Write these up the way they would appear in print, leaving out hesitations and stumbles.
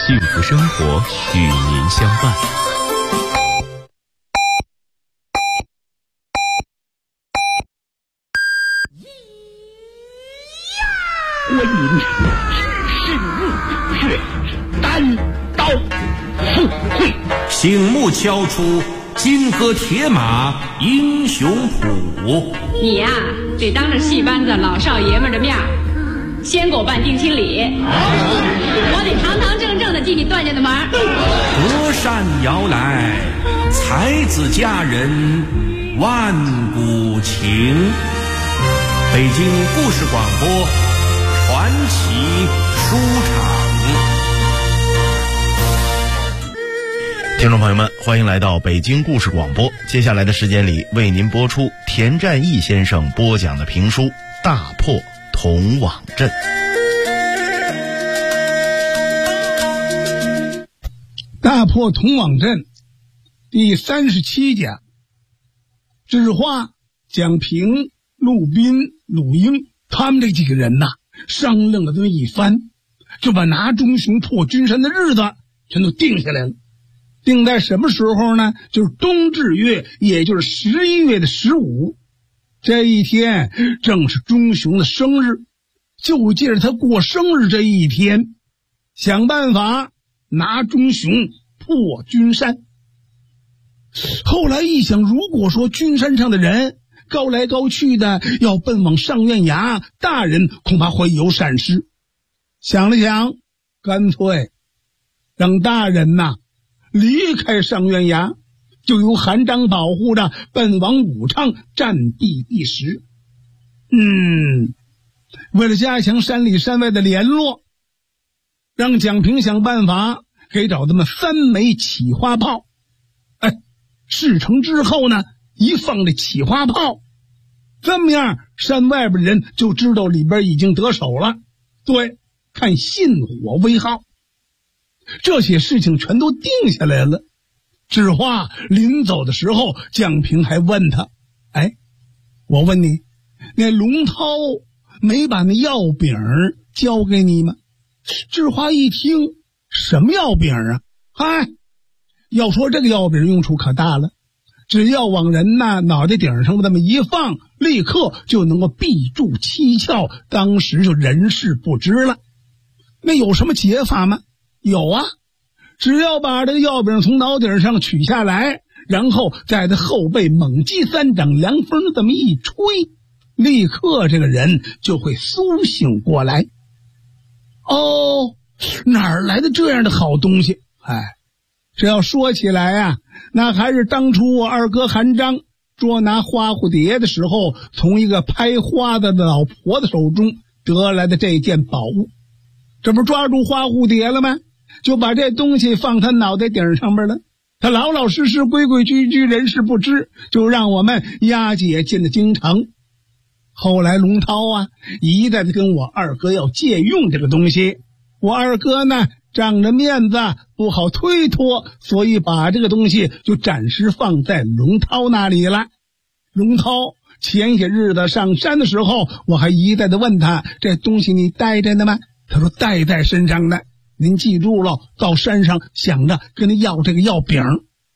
幸福生活与您相伴。 观音是日月单刀赴会， 醒目敲出金戈铁马英雄谱。 你呀，得当着戏班子老少爷们的面先给我办定亲礼，我得堂堂正正的进你段家的门。 隔山遥来，才子佳人万古情。北京故事广播传奇书场。 听众朋友们，欢迎来到北京故事广播。接下来的时间里，为您播出田占义先生播讲的评书《大破铜网阵》。 大破铜网阵第37讲，智化、蒋平、陆斌、鲁英他们这几个人商量了这么一番，就把拿中雄破军山的日子全都定下来了。定在什么时候呢？就是冬至月，也就是11月的15。这一天正是中雄的生日，就借着他过生日这一天，想办法拿中雄破军山。后来一想，如果说军山上的人高来高去的要奔往上院衙，大人恐怕会有闪失。想了想，干脆让大人离开上院衙，就由韩章保护着奔往武昌占地第10。为了加强山里山外的联络，让蒋平想办法给找他们3枚起花炮。事成之后呢，一放这起花炮，这么样山外边人就知道里边已经得手了。对，看信火为号。这些事情全都定下来了。智化临走的时候，蒋平还问他：我问你，那龙涛没把那药饼交给你吗？智化一听，什么药饼啊？要说这个药饼用处可大了，只要往人脑袋顶上这么一放，立刻就能够闭住七窍，当时就人事不知了。那有什么解法吗？有啊，只要把这个药饼从脑顶上取下来，然后在他后背猛击3掌，凉风这么一吹，立刻这个人就会苏醒过来。哪儿来的这样的好东西？这要说起来那还是当初我二哥韩章捉拿花蝴蝶的时候，从一个拍花的老婆子手中得来的这件宝物。这不抓住花蝴蝶了吗？就把这东西放他脑袋顶上边了，他老老实实规规矩矩，人事不知，就让我们押解进了京城。后来龙涛一再的跟我二哥要借用这个东西，我二哥呢仗着面子不好推脱，所以把这个东西就暂时放在龙涛那里了。龙涛前些日子上山的时候，我还一再的问他，这东西你带着呢吗？他说带在身上呢。您记住了，到山上想着跟他要这个药饼。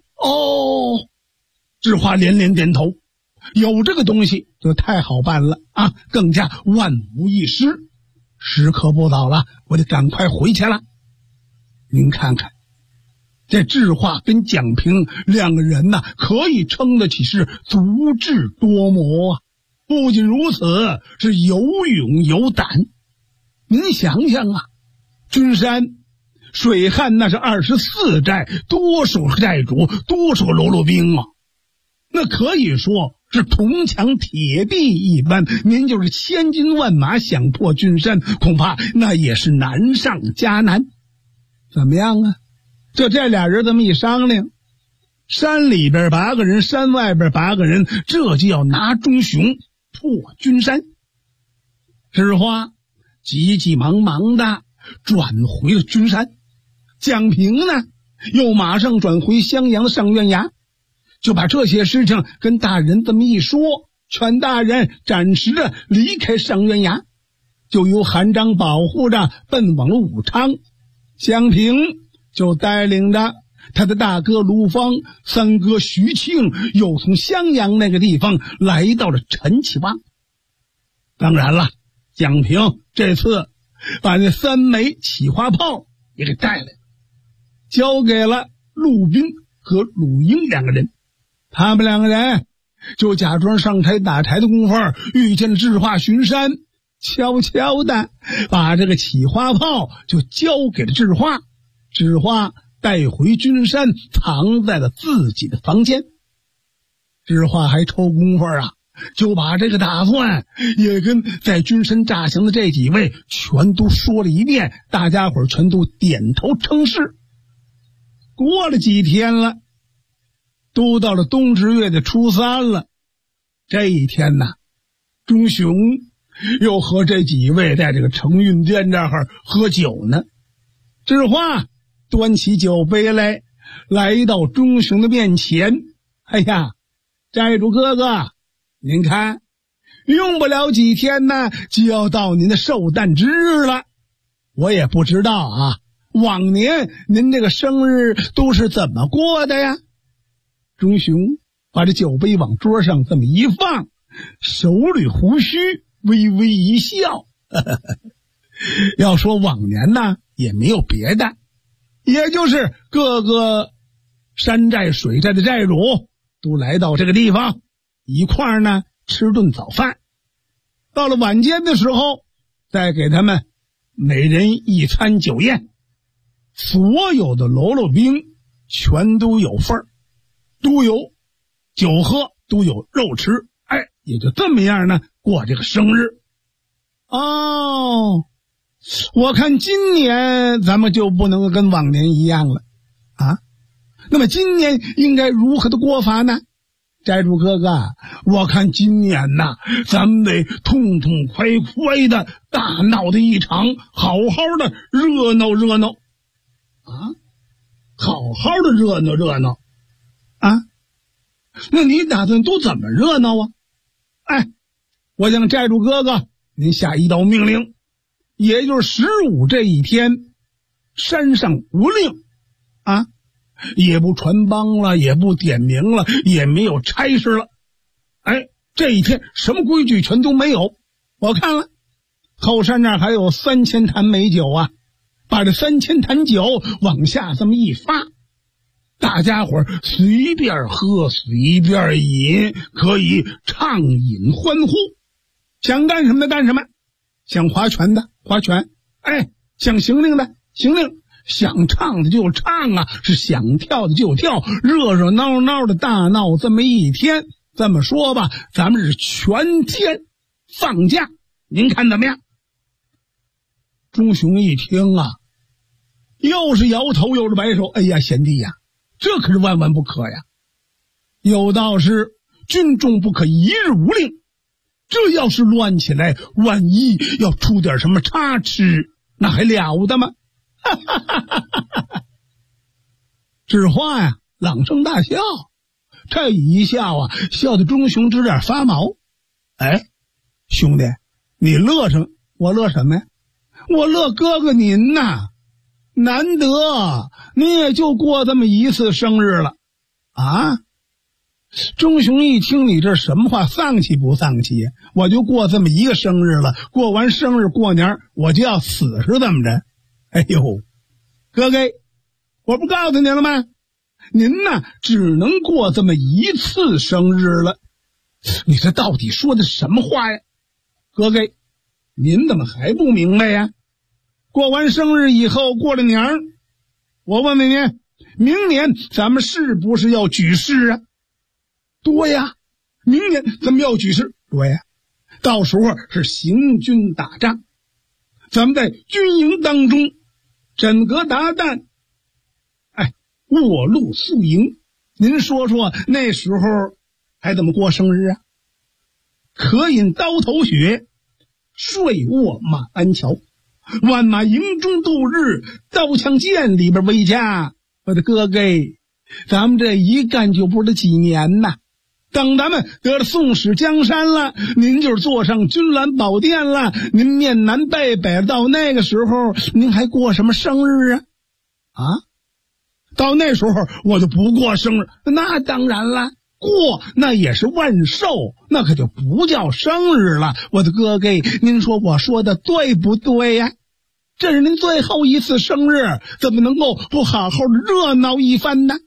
智化连连点头，有这个东西就太好办了更加万无一失。时刻不早了，我得赶快回去了。您看看，这智化跟蒋平两个人可以称得起是足智多谋不仅如此，是有勇有胆。您想想军山水旱那是24寨，多少寨主，多少喽啰兵那可以说是铜墙铁壁一般。您就是千军万马想破军山，恐怕那也是难上加难。怎么样就这俩人这么一商量，山里边8个人，山外边8个人，这就要拿中雄破军山。智化急急忙忙的转回了军山，蒋平呢又马上转回襄阳的上院衙，就把这些事情跟大人这么一说，劝大人暂时的离开上院衙，就由韩章保护着奔往了武昌。 江平就带领着他的大哥卢芳、三哥徐庆，又从襄阳那个地方来到了陈启旺。当然了，江平这次把那3枚起花炮也给带来了，交给了陆斌和鲁英2个人。他们2个人就假装上台打柴的功夫，遇见了智化巡山，悄悄的把这个起花炮就交给了智化，智化带回君山，藏在了自己的房间。智化还抽功夫就把这个打算也跟在君山诈降的这几位全都说了一遍，大家伙全都点头称是。过了几天了，都到了冬至月的初3了。这一天钟雄又和这几位在这个承运殿这儿喝酒呢。智化端起酒杯来到钟雄的面前，哎呀，寨主哥哥，您看，用不了几天就要到您的寿诞之日了。我也不知道往年您这个生日都是怎么过的呀？钟雄把这酒杯往桌上这么一放，手捋胡须，微微一笑。要说往年也没有别的，也就是各个山寨水寨的寨主都来到这个地方一块儿吃顿早饭，到了晚间的时候再给他们每人一餐酒宴，所有的喽啰兵全都有份儿，都有酒喝，都有肉吃，也就这么样过这个生日。我看今年咱们就不能跟往年一样了那么今年应该如何的过法呢？寨主哥哥，我看今年咱们得痛痛快快的大闹的一场，好好的热闹热闹好好的热闹热闹那你打算都怎么热闹我向寨主哥哥您下一道命令，也就是15这一天，山上无令也不传帮了，也不点名了，也没有差事了。这一天什么规矩全都没有。我看了后山那儿还有3000坛美酒把这3000坛酒往下这么一发，大家伙随便喝随便饮，可以畅饮欢呼，想干什么的干什么，想划拳的划拳，想行令的行令，想唱的就唱是想跳的就跳，热热闹闹的大闹这么一天。这么说吧，咱们是全天放假，您看怎么样？钟雄一听又是摇头又是摆手，哎呀，贤弟呀，这可是万万不可呀！有道是军中不可一日无令，这要是乱起来，万一要出点什么差池，那还了得吗？智化朗声大笑，这一笑笑得钟雄直点发毛。兄弟，你乐什么？我乐什么呀？我乐哥哥您难得你也就过这么一次生日了钟雄一听你这什么话，丧气不丧气？我就过这么一个生日了，过完生日过年我就要死是怎么着？哥哥，我不告诉您了吗？您只能过这么一次生日了。你这到底说的什么话呀？哥哥，您怎么还不明白呀？过完生日以后，过了年儿，我问问您，明年咱们是不是要举事对呀，明年咱们要举事。对呀，到时候是行军打仗，咱们在军营当中枕戈达旦，卧露宿营。您说说那时候还怎么过生日可饮刀头血，睡卧马鞍桥，万马营中度日，刀枪剑里边为家。我的哥哥，咱们这一干就不是几年等咱们得了宋史江山了，您就是坐上君兰宝殿了，您面南背北，到那个时候您还过什么生日啊？啊，到那时候我就不过生日。那当然了，过那也是万寿，那可就不叫生日了。我的哥哥，您说我说的对不对呀？这是您最后一次生日，怎么能够不好好的热闹一番呢？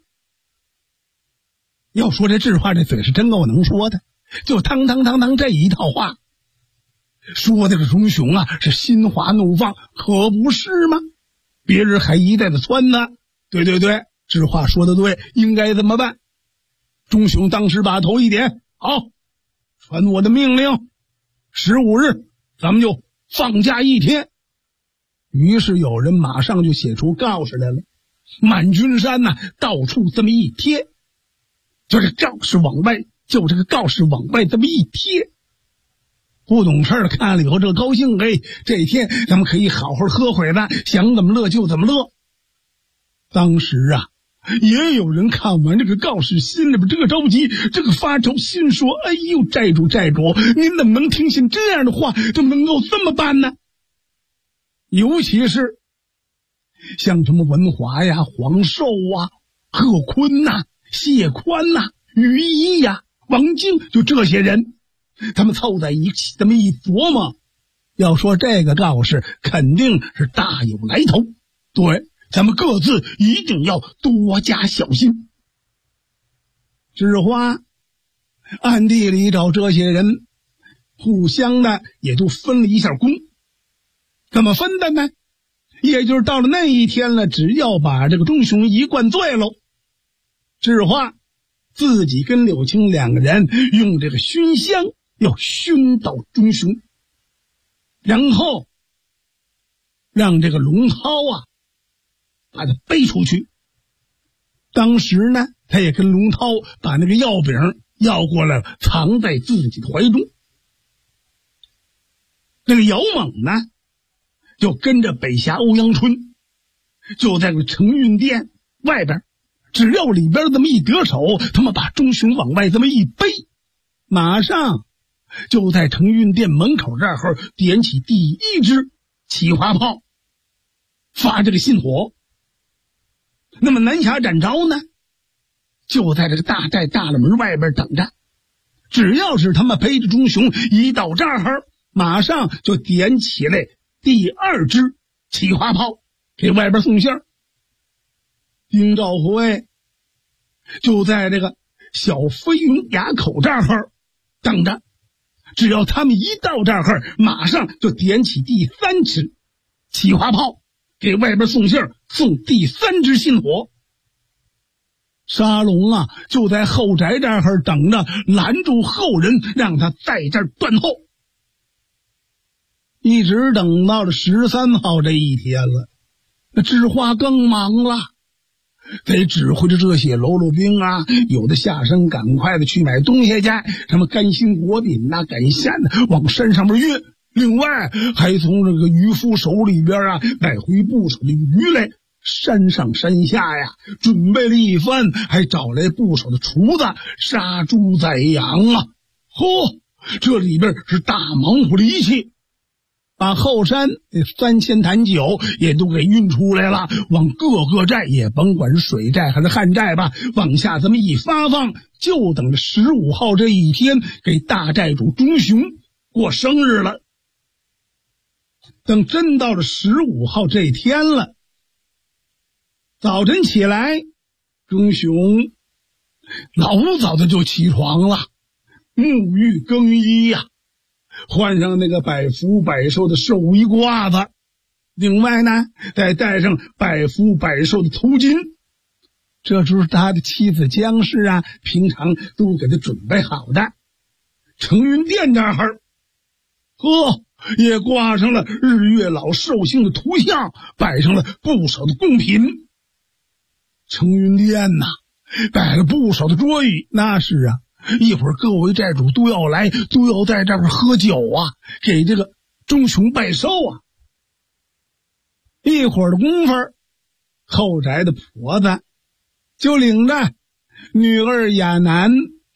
要说这智化这嘴是真够能说的，就当这一套话，说这个忠雄啊是心花怒放，可不是吗？别人还一再的撺呢，对，智化说的对，应该怎么办？忠雄当时把头一点，好，传我的命令，15日咱们就放假一天。于是有人马上就写出告示来了，满军山呐，到处这么一贴，就这告示往外这么一贴。不懂事的看了以后这高兴，这一天咱们可以好好喝会子，想怎么乐就怎么乐。当时啊，也有人看完这个告示，心里边这个着急，这个发愁，心说：哎呦，寨主，您怎么能听信这样的话，就能够这么办呢？尤其是像什么文华呀、黄寿啊、贺坤呐、谢宽呐、于一呀、王静，就这些人，他们凑在一起这么一琢磨，要说这个告示肯定是大有来头，对，咱们各自一定要多加小心。智化暗地里找这些人，互相的也就分了一下工。怎么分的呢？也就是到了那一天了，只要把这个忠雄一灌醉喽，智化自己跟柳青两个人用这个熏香要熏倒忠雄，然后让这个龙涛啊把他背出去。当时呢，他也跟龙涛把那个药饼要过来了，藏在自己的怀中。那个姚猛呢，就跟着北侠欧阳春，就在个承运殿外边，只要里边这么一得手，他们把忠雄往外这么一背，马上就在承运殿门口这儿点起第一支起花炮，发这个信火。那么南侠展昭呢，就在这个大寨大了门外边等着，只要是他们背着忠雄一到这儿，马上就点起来第二支起花炮给外边送信儿。丁兆辉就在这个小飞云崖口这儿等着，只要他们一到这儿，马上就点起第三支起花炮给外边送信儿，送第三支信火。沙龙啊就在后宅这儿等着，拦住后人，让他在这儿断后。一直等到了13号这一天了，那智化更忙了，得指挥着这些喽啰兵啊，有的下山赶快的去买东西去，什么干心果饼啊、赶线的往山上面运，另外还从这个渔夫手里边啊带回不少的鱼来，山上山下呀准备了一番，还找来不少的厨子杀猪宰羊啊。这里边是大忙活了一切，把后山那3000坛酒也都给运出来了，往各个寨，也甭管是水寨还是旱寨吧，往下这么一发放，就等着15号这一天给大寨主忠雄过生日了。等真到了15号这一天了，早晨起来，忠雄老早的就起床了，沐浴更衣呀，换上那个百福百寿的寿衣褂子，另外呢再戴上百福百寿的头巾，这就是他的妻子姜氏啊平常都给他准备好的。承运殿这儿也挂上了日月老寿星的图像，摆上了不少的贡品。承运殿呐摆了不少的桌椅，那是啊，一会儿各位寨主都要来，都要在这儿喝酒啊，给这个忠雄拜寿啊。一会儿的功夫，后宅的婆子就领着女儿亚楠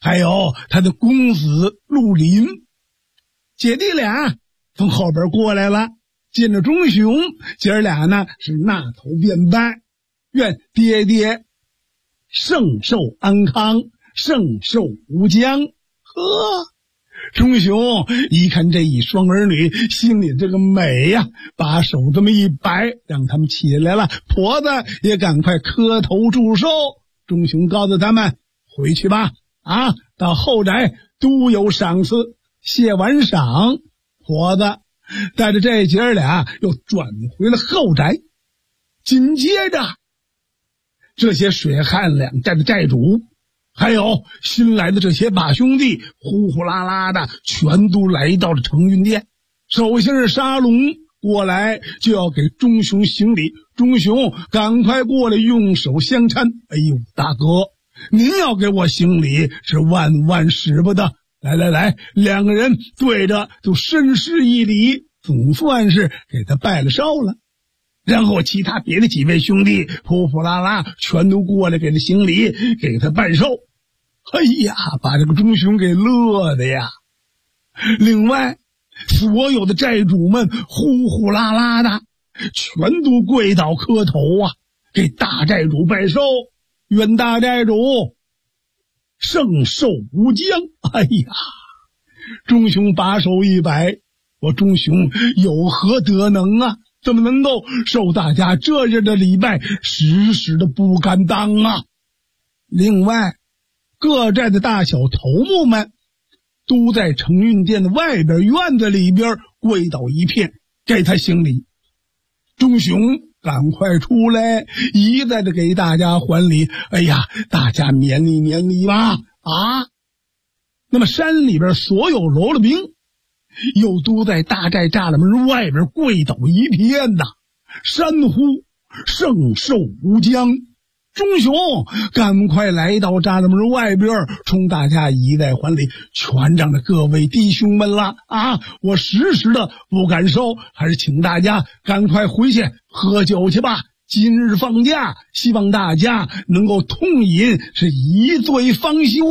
还有他的公子陆林。姐弟俩从后边过来了，见着忠雄，姐儿俩呢是纳头便拜，愿爹爹圣寿安康，圣寿无疆。呵，忠雄一看这一双儿女，心里这个美呀，把手这么一摆，让他们起来了。婆子也赶快磕头祝寿。忠雄告诉他们回去吧，到后宅都有赏赐。谢完赏，婆子带着这姐儿俩又转回了后宅。紧接着，这些水旱两寨的寨主还有新来的这些把兄弟呼呼啦啦的全都来到了承运殿。首先是沙龙过来就要给忠雄行礼，忠雄赶快过来用手相搀。哎呦，大哥，您要给我行礼是万万使不得。来，两个人对着就深施一礼，总算是给他拜了寿了。然后其他别的几位兄弟扑扑啦啦全都过来给他行礼，给他拜寿。哎呀，把这个忠雄给乐的呀。另外所有的寨主们呼呼啦啦的全都跪倒磕头给大寨主拜寿，愿大寨主圣寿无疆。哎呀，忠雄把手一摆，我忠雄有何德能怎么能够受大家这样的礼拜，时时的不敢当另外各寨的大小头目们都在承运殿的外边院子里边跪倒一片，给他行礼。忠雄赶快出来，一再的给大家还礼。哎呀，大家勉励勉励吧。那么山里边所有喽啰兵又都在大寨栅栏门外边跪倒一片山呼圣寿无疆。忠雄赶快来到栅栏门外边，冲大家一再还礼，全仗着各位弟兄们了我时时的不敢收，还是请大家赶快回去喝酒去吧。今日放假，希望大家能够痛饮，是一醉方休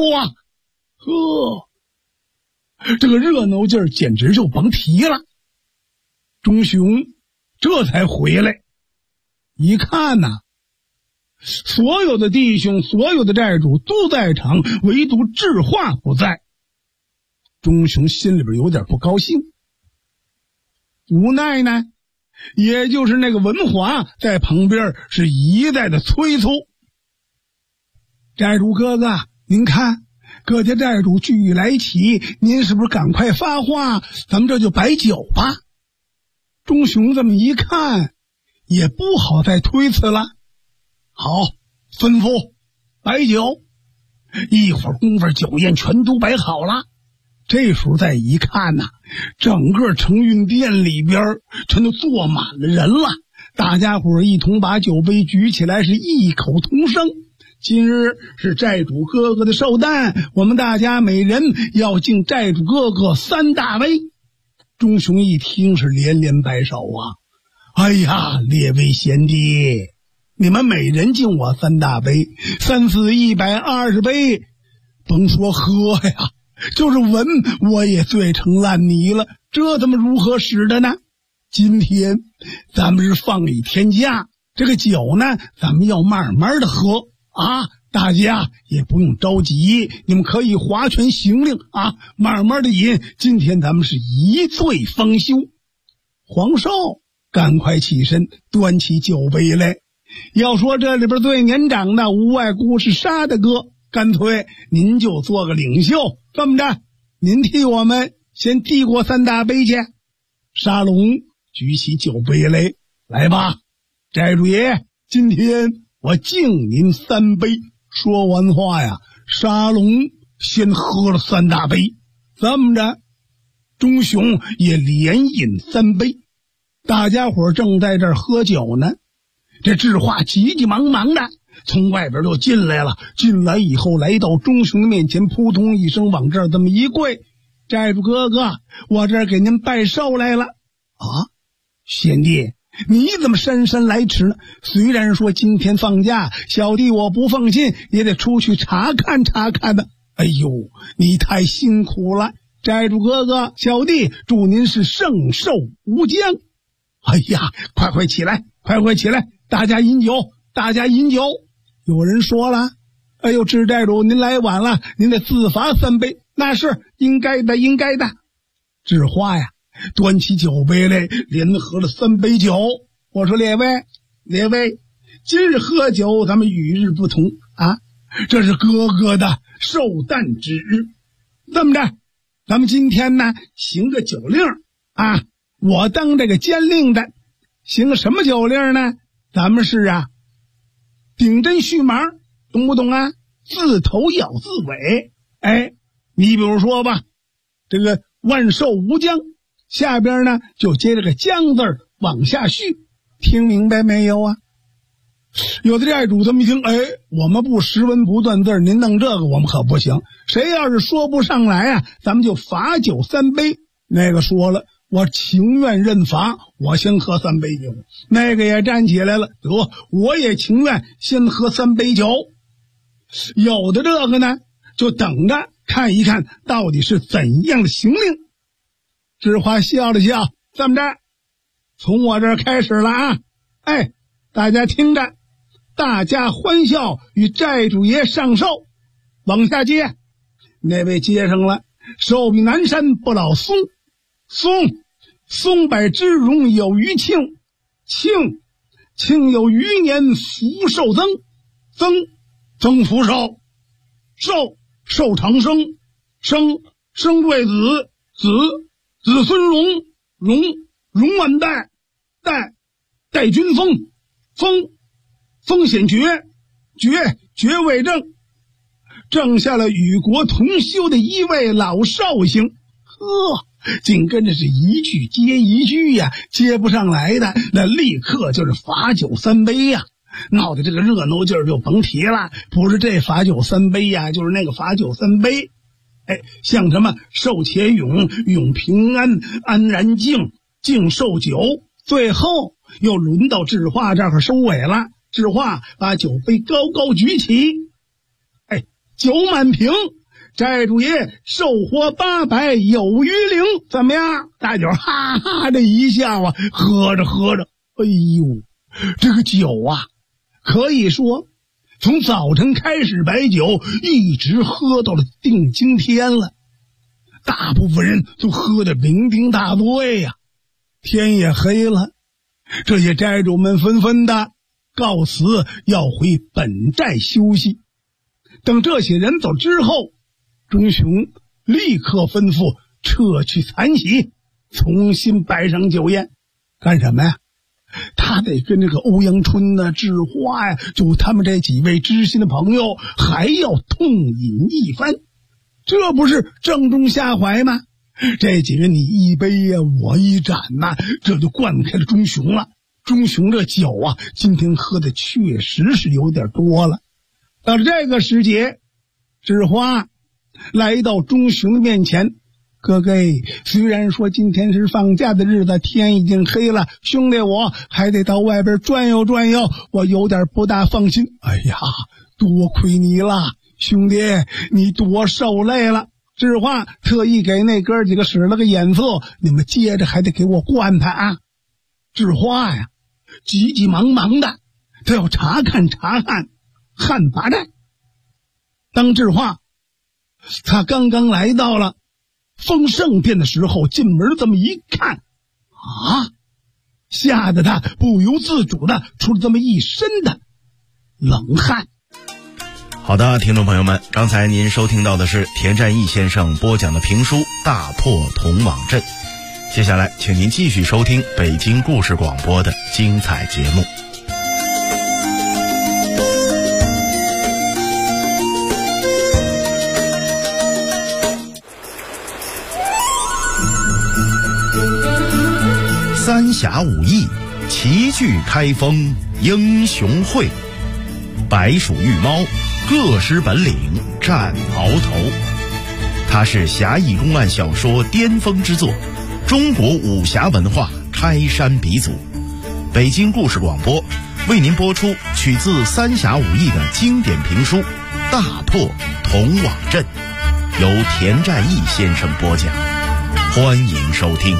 这个热闹劲儿简直就甭提了。忠雄这才回来，一看所有的弟兄所有的寨主都在场，唯独智化不在。忠雄心里边有点不高兴，无奈呢也就是那个文华在旁边是一再的催促。寨主哥哥，您看各家寨主聚来齐，您是不是赶快发话，咱们这就摆酒吧。忠雄这么一看也不好再推辞了，好，吩咐摆酒。一会儿功夫酒宴全都摆好了。这时候再一看整个承运殿里边全都坐满了人了，大家伙一同把酒杯举起来，是异口同声，今日是寨主哥哥的寿诞，我们大家每人要敬寨主哥哥3大杯。忠雄一听是连连摆手哎呀，列位贤弟，你们每人敬我3大杯，3次120杯，甭说喝呀，就是闻我也醉成烂泥了，这怎么如何使的呢？今天咱们是放一天假，这个酒呢咱们要慢慢的喝大家也不用着急，你们可以划拳行令慢慢的饮，今天咱们是一醉方休。黄少赶快起身端起酒杯来，要说这里边最年长的无外乎是沙大哥，干脆您就做个领袖，这么着您替我们先递过3大杯去。沙龙举起酒杯来，来吧，寨主爷，今天我敬您3杯。说完话沙龙先喝了3大杯，这么着忠雄也连饮3杯。大家伙正在这儿喝酒呢，这智化急急忙忙的从外边就进来了。进来以后来到忠雄的面前，扑通一声往这儿这么一跪，寨主哥哥，我这儿给您拜寿来了。贤弟，你怎么姗姗来迟呢？虽然说今天放假，小弟我不放心，也得出去查看查看的。 哎呦，你太辛苦了，寨主哥哥，小弟祝您是寿寿无疆。哎呀，快起来，快起来，大家饮酒，大家饮酒。有人说了，哎呦，知寨主您来晚了，您得自罚3杯。那是应该的，应该的。智花呀，端起酒杯来，连喝了3杯酒。我说列位，今日喝酒咱们与日不同啊，这是哥哥的寿诞之日。这么着，咱们今天呢行个酒令啊，我当这个监令的，行个什么酒令呢？咱们是顶针续麻，懂不懂啊？自头咬自尾。哎，你比如说吧，这个万寿无疆，下边呢就接这个疆字往下续，听明白没有啊？有的寨主这么一听，哎，我们不识文不断字，您弄这个我们可不行。谁要是说不上来咱们就罚酒3杯。那个说了，我情愿认罚，我先喝3杯酒。那个也站起来了，得，我也情愿先喝3杯酒。有的这个呢，就等着看一看到底是怎样的行令。智花笑了笑，这么着，从我这儿开始了啊！哎，大家听着，大家欢笑与寨主爷上寿。往下接，那位接上了，寿比南山不老松，松柏之荣有余庆，庆有余年福寿增福寿，寿长生，生对子孙荣万代，代君封显爵为正下了与国同修的一位老寿星。呵，紧跟着是一句接一句呀，接不上来的那立刻就是罚酒3杯呀。闹的这个热闹劲儿就甭提了，不是这罚酒3杯呀，就是那个罚酒3杯。哎，像什么寿且永平安，安然敬寿酒，最后又轮到智花这儿收尾了。智花把酒杯高高举起，哎，酒满瓶，寨主爷寿活800有余龄，怎么样？大酒哈哈的一笑喝着，哎呦，这个酒可以说从早晨开始摆酒，一直喝到了定今天了。大部分人都喝得酩酊大醉呀。天也黑了，这些寨主们纷纷的告辞，要回本寨休息。等这些人走之后，钟雄立刻吩咐撤去残席，重新摆上酒宴。干什么呀？他得跟这个欧阳春智花就他们这几位知心的朋友还要痛饮一番，这不是正中下怀吗？这几人你一杯我一盏这就灌开了钟雄了。钟雄这酒今天喝的确实是有点多了。到了这个时节，智花来到钟雄的面前，哥哥，虽然说今天是放假的日子，天已经黑了，兄弟我还得到外边转悠，我有点不大放心。哎呀，多亏你了，兄弟，你多受累了。智花特意给那哥几个使了个眼色，你们接着还得给我灌他智花急急忙忙的，他要查看汉拔寨。当智花他刚刚来到了丰盛殿的时候，进门这么一看吓得他不由自主的出了这么一身的冷汗。 好的，听众朋友们，刚才您收听到的是田占义先生播讲的评书《大破铜网阵》。接下来请您继续收听北京故事广播的精彩节目。三侠五义，齐聚开封英雄会，白鼠玉猫，各施本领战鳌头。它是侠义公案小说巅峰之作，中国武侠文化开山鼻祖。北京故事广播为您播出取自三侠五义的经典评书《大破铜瓦阵》，由田占义先生播讲，欢迎收听。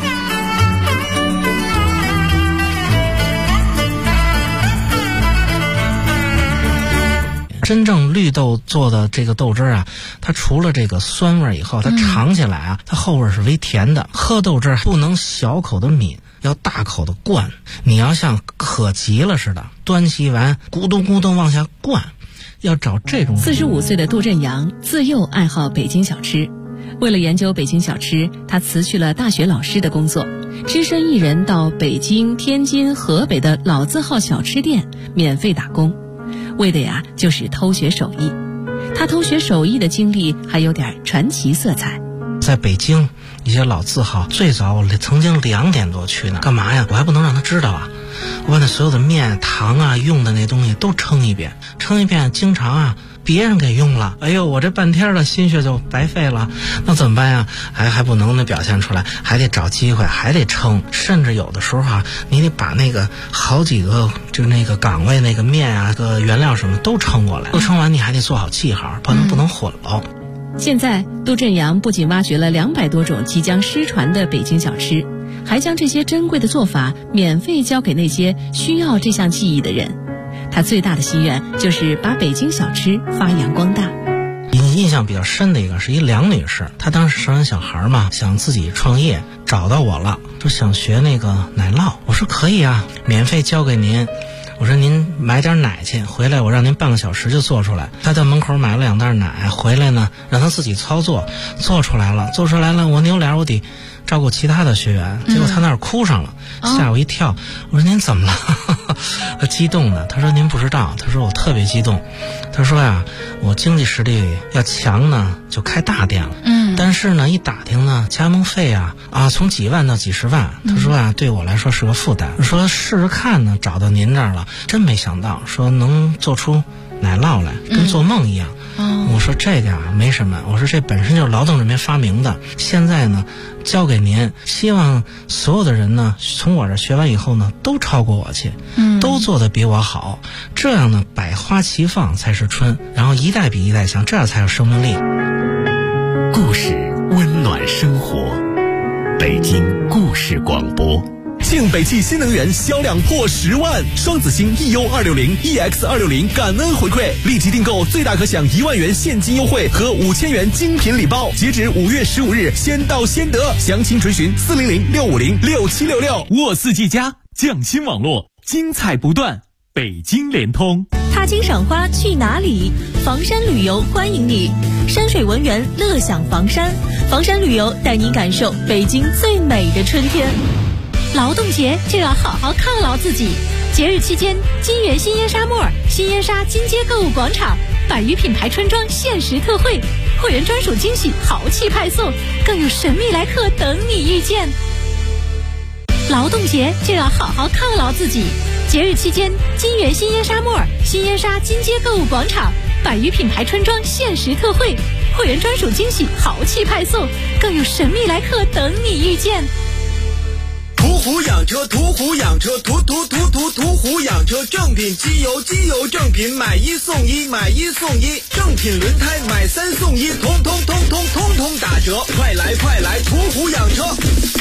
真正绿豆做的这个豆汁啊，它除了这个酸味以后，它尝起来啊，它后味是微甜的。喝豆汁不能小口的抿，要大口的灌。你要像渴急了似的，端起完咕咚咕咚往下灌，要找这种。 45岁的杜振阳自幼爱好北京小吃，为了研究北京小吃，他辞去了大学老师的工作，只身一人到北京、天津、河北的老字号小吃店免费打工。为的呀，就是偷学手艺。他偷学手艺的经历还有点传奇色彩。 在北京一些老字号，最早我曾经2点多去呢，干嘛呀？我还不能让他知道啊！我把那所有的面、糖啊、用的那东西都称一遍，经常啊别人给用了，哎呦，我这半天的心血就白费了，那怎么办呀？还不能表现出来，还得找机会，还得称，甚至有的时候啊，你得把那个好几个就是那个岗位那个面啊、个原料什么都称过来，都称完你还得做好记号，不能混喽。 现在杜振阳不仅挖掘了200多种即将失传的北京小吃，还将这些珍贵的做法免费教给那些需要这项技艺的人。他最大的心愿就是把北京小吃发扬光大。 印象比较深的一个是一梁女士，她当时生完小孩嘛，想自己创业，找到我了，说想学那个奶酪。我说可以啊，免费教给您。我说您买点奶去，回来我让您半个小时就做出来。他在门口买了2袋奶，回来呢让他自己操作，做出来了，我扭脸我得照顾其他的学员，结果他那儿哭上了，吓我一跳。我说您怎么了？他激动的，他说您不知道，他说我特别激动。他说呀，我经济实力要强呢，就开大店了。但是呢，一打听呢，加盟费啊从几万到几十万。他说啊，对我来说是个负担。说试试看呢，找到您这儿了，真没想到，说能做出奶酪来，跟做梦一样。我说这个啊没什么，我说这本身就是劳动人民发明的，现在呢交给您，希望所有的人呢从我这学完以后呢都超过我去，都做得比我好，这样呢百花齐放才是春，然后一代比一代强，这样才有生命力。 故事温暖生活，北京故事广播。 庆北汽新能源销量破10万，双子星 EU260 EX260 感恩回馈，立即订购最大可享1万元现金优惠和5000元精品礼包，截止5月15日，先到先得，详情垂询400-650-6766。 沃四 G 加匠心网络，精彩不断，北京联通。 踏青赏花去哪里？房山旅游欢迎你，山水文园乐享房山，房山旅游带您感受北京最美的春天。劳动节就要好好犒劳自己，节日期间，金源新烟纱沫、新烟纱金街购物广场、百余品牌春装限时特惠，会员专属惊喜豪气派送，更有神秘来客等你遇见。劳动节就要好好犒劳自己，节日期间，金源新烟纱沫、新烟纱金街购物广场、百余品牌春装限时特惠，会员专属惊喜豪气派送，更有神秘来客等你遇见。 途虎养车，途虎养车，途虎养车，正品机油正品，买1送1，买1送1，正品轮胎买3送1，通通打折，快来，途虎养车。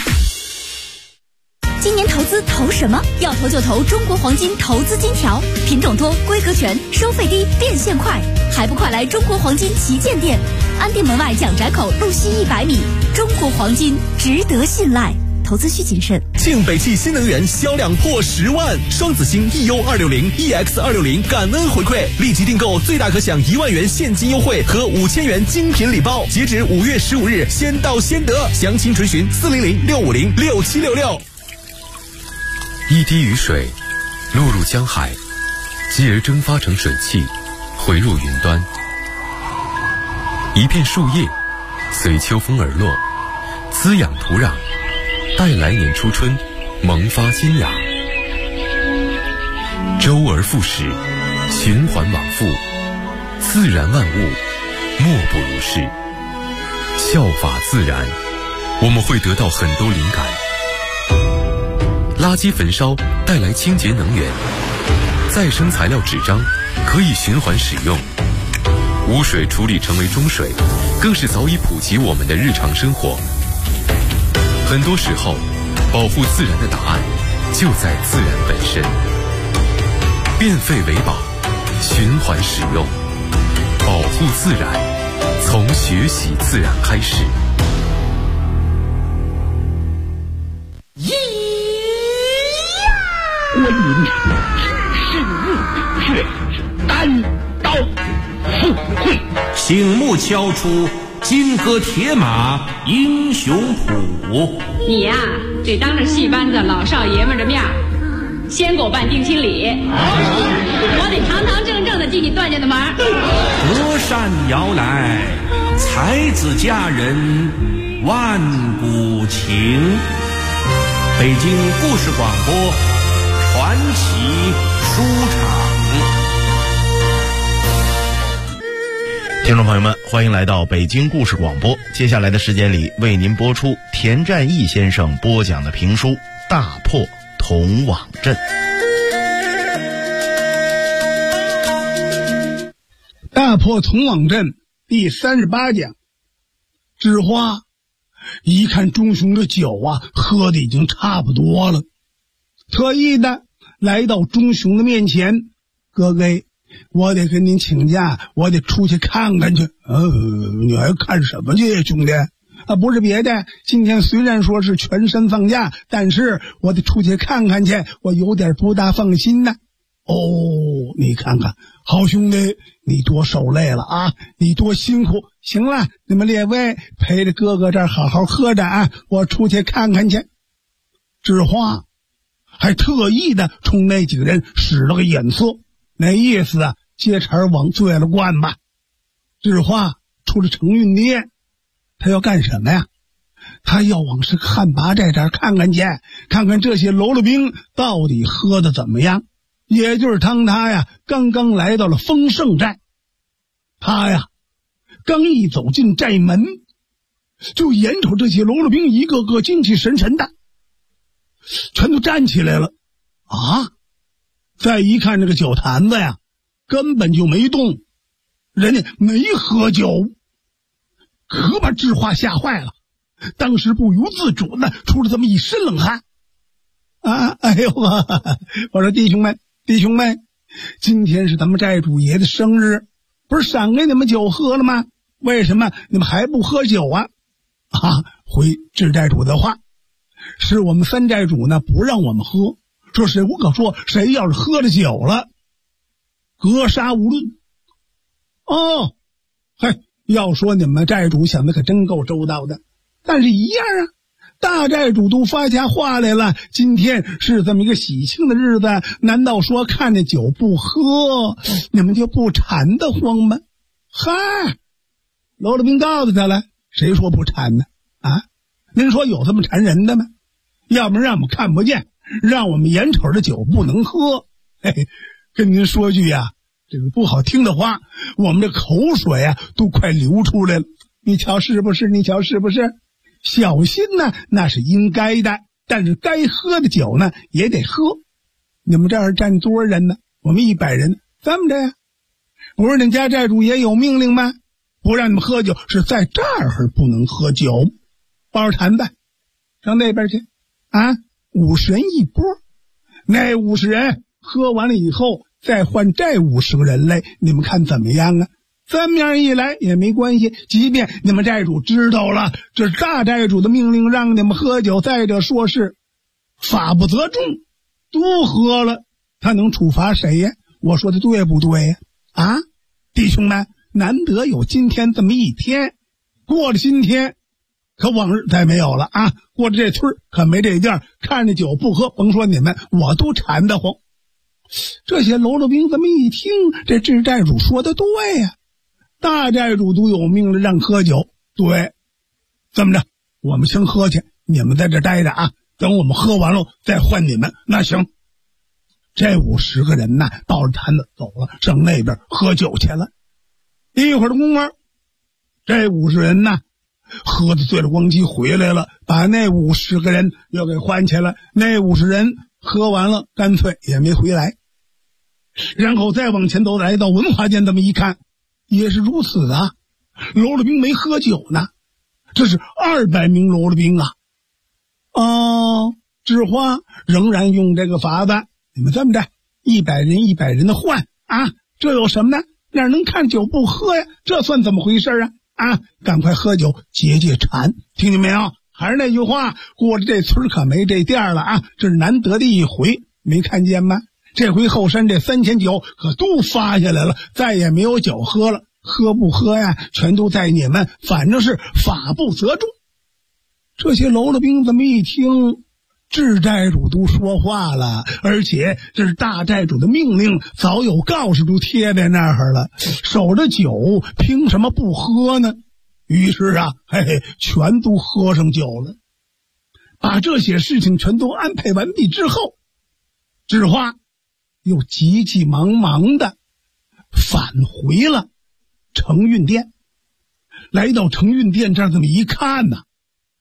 今年投资投什么？要投就投中国黄金投资金条，品种多，规格全，收费低，变现快，还不快来中国黄金旗舰店？安定门外蒋宅口路西100米，中国黄金值得信赖。投资需谨慎。 庆北汽新能源销量破10万，双子星 EU260 EX260 感恩回馈，立即订购最大可享1万元现金优惠和5000元精品礼包，截止5月15日，先到先得，详情垂询400-650-6766。 一滴雨水落入江海，继而蒸发成水汽，回入云端。一片树叶随秋风而落，滋养土壤，待来年初春萌发新芽。周而复始，循环往复，自然万物莫不如是。效法自然，我们会得到很多灵感。垃圾焚烧带来清洁能源， 再生材料纸张可以循环使用，污水处理成为中水，更是早已普及我们的日常生活。很多时候，保护自然的答案就在自然本身。变废为宝，循环使用，保护自然，从学习自然开始。 我饮是日月单刀赴会， 醒目敲出金戈铁马英雄谱。 你呀，得当着戏班子老少爷们的面先给我办定亲礼，我得堂堂正正的进你段家的门。 隔山遥来，才子佳人万古情。北京故事广播传奇书场。 听众朋友们，欢迎来到北京故事广播。接下来的时间里，为您播出田占义先生播讲的评书《大破童网阵》。 大破童网阵第38讲。知花一看钟雄的酒啊，喝的已经差不多了，特意的来到钟雄的面前，哥哥，我得跟您请假，我得出去看看去。你还看什么去，兄弟？不是别的，今天虽然说是全身放假，但是我得出去看看去，我有点不大放心呢。你看看，好兄弟，你多受累了啊，你多辛苦。行了，你们列位陪着哥哥这儿好好喝着啊，我出去看看去。知花还特意的冲那几个人使了个眼色，那意思啊，接茬往醉了灌吧。知花出了承运殿，他要干什么呀？他要往是汉拔寨这儿看看去，看看这些喽啰兵到底喝的怎么样。也就是他呀，刚刚来到了丰盛寨，他呀刚一走进寨门，就眼瞅这些喽啰兵一个个精气神神的，全都站起来了啊！再一看这个酒坛子呀，根本就没动，人家没喝酒，可把知花吓坏了，当时不由自主的出了这么一身冷汗啊！哎呦，我说弟兄们，今天是咱们寨主爷的生日，不是赏给你们酒喝了吗？为什么你们还不喝酒啊？回知寨主的话，是我们三寨主呢不让我们喝，说谁我可说谁要是喝了酒了，格杀无论。要说你们寨主想的可真够周到的，但是一样啊，大寨主都发下话来了，今天是这么一个喜庆的日子，难道说看着酒不喝，你们就不馋得慌吗？喽啰兵告诉他了，谁说不馋呢？您说有这么馋人的吗？要不然让我们看不见，让我们眼瞅着酒不能喝。跟您说句呀，这个不好听的话，我们这口水啊都快流出来了，你瞧是不是？小心呢，那是应该的，但是该喝的酒呢也得喝。你们这儿站多少人呢？我们100人，这么着呀？不是你家寨主也有命令吗？不让你们喝酒，是在这儿不能喝酒。抱着坛子上那边去50人一波，那50人喝完了以后再换这50个人来，你们看怎么样啊？这么样一来也没关系，即便你们寨主知道了这是大寨主的命令让你们喝酒，再者说是法不责众，都喝了，他能处罚谁呀？我说的对不对呀？弟兄们，难得有今天这么一天，过了今天可往日再没有了啊！过了这村可没这店，看着酒不喝，甭说你们，我都馋得慌。这些喽啰兵这么一听，这知寨主说的对呀，大寨主都有命令让喝酒，对，这么着，我们先喝去，你们在这待着啊，等我们喝完了再换你们。那行，这50个人呢，抱着坛子走了，上那边喝酒去了。一会儿的功夫，这50人呢，喝的醉了光机回来了，把那50个人又给换起来了。那50人喝完了，干脆也没回来。 然后再往前走，来到文化间，这么一看，也是如此啊。喽啰兵没喝酒呢，这是200名喽啰兵啊。知花仍然用这个法子，你们这么着，100人100人的换啊，这有什么呢？哪能看酒不喝呀？这算怎么回事啊？赶快喝酒解解馋，听见没有？还是那句话，过了这村可没这店了啊！这是难得的一回，没看见吗？这回后山这3000酒可都发下来了，再也没有酒喝了。喝不喝呀，全都在你们，反正是法不责众。这些喽啰兵这么一听，智寨主都说话了，而且这是大寨主的命令，早有告示都贴在那儿了，守着酒凭什么不喝呢？于是啊，全都喝上酒了。把这些事情全都安排完毕之后，智花又急急忙忙的返回了承运殿。来到承运殿这儿这么一看呢，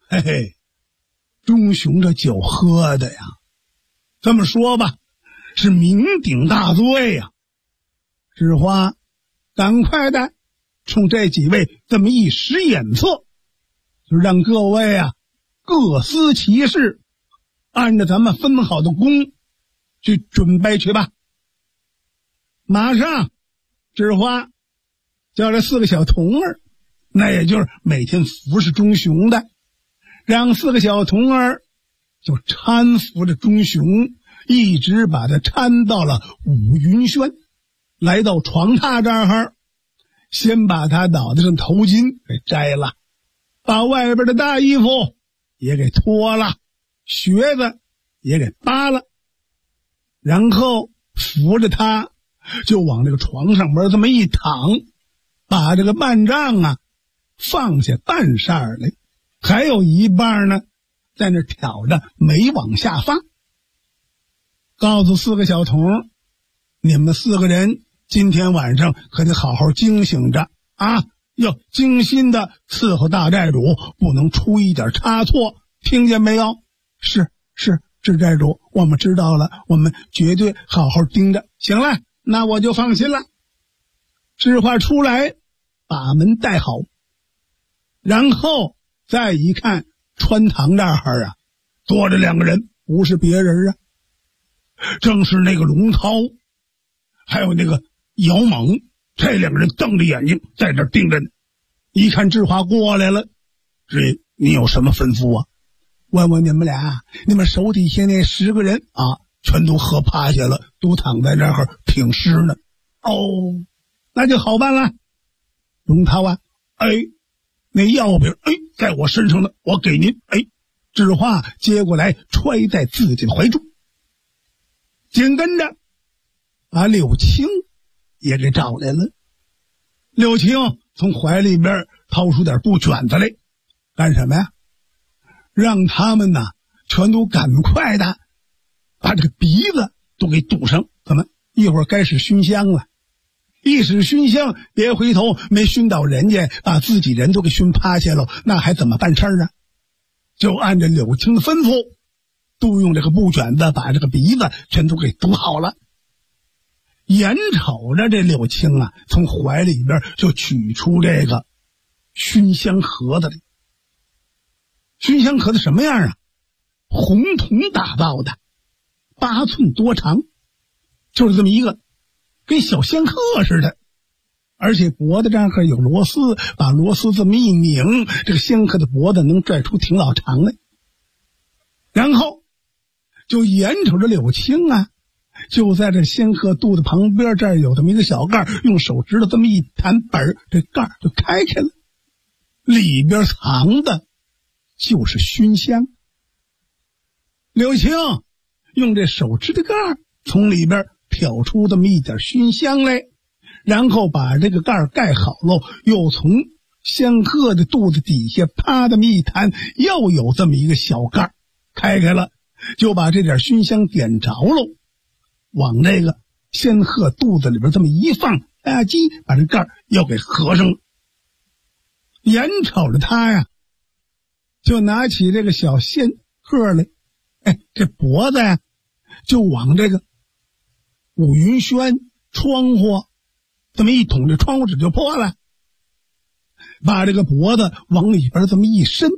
钟雄这酒喝的呀，这么说吧，是酩酊大醉呀。智花赶快的冲这几位这么一使眼色，就让各位啊各司其事，按照咱们分好的工去准备去吧。马上智花叫这4个小童儿，那也就是每天服侍钟雄的，让4个小童儿就搀扶着钟雄，一直把他搀到了五云轩，来到床榻这儿，先把他脑袋上头巾给摘了，把外边的大衣服也给脱了，靴子也给扒了，然后扶着他就往这个床上边这么一躺，把这个半丈啊放下半扇来，还有一半呢在那挑着没往下放。告诉4个小童，你们4个人今天晚上可得好好警醒着啊，要精心的伺候大寨主，不能出一点差错，听见没有？是，智寨主，我们知道了，我们绝对好好盯着。行了，那我就放心了。智花出来把门带好，然后再一看穿堂这儿啊坐着2个人，不是别人啊，正是那个龙涛还有那个姚猛，这2个人瞪着眼睛在这盯着呢。一看智花过来了，你有什么吩咐啊？问问你们俩，你们手底下那10个人啊，全都喝趴下了，都躺在这儿挺尸呢。那就好办了。龙涛啊，那药饼在我身上呢，我给您。智花接过来揣在自己的怀中，紧跟着把柳青也给找来了。柳青从怀里边掏出点布卷子来，干什么呀？让他们呐全都赶快的把这个鼻子都给堵上，怎么一会儿该使熏香了，一使熏香别回头没熏倒人家，把自己人都给熏趴下了，那还怎么办事啊？就按照柳青的吩咐，都用这个布卷子把这个鼻子全都给堵好了。眼瞅着这柳青啊从怀里边就取出这个熏香盒子来。熏香盒子什么样啊？红铜打造的，8寸多长，就是这么一个跟小仙鹤似的，而且脖子这儿有螺丝，把螺丝这么一拧，这个仙鹤的脖子能拽出挺老长的。然后就眼瞅着柳青啊就在这仙鹤肚子旁边，这儿有这么一个小盖，用手指头这么一弹本，这盖就开开了，里边藏的就是熏香。柳青用这手指的盖从里边挑出这么一点熏香来，然后把这个盖盖好了，又从仙鹤的肚子底下啪这么一弹，又有这么一个小盖开开了，就把这点熏香点着了，往那个仙鹤肚子里边这么一放，叽把这盖又给合上了。眼瞅着他呀就拿起这个小仙鹤来，这脖子呀就往这个武云轩窗户这么一捅，这窗户纸就破了，把这个脖子往里边这么一伸。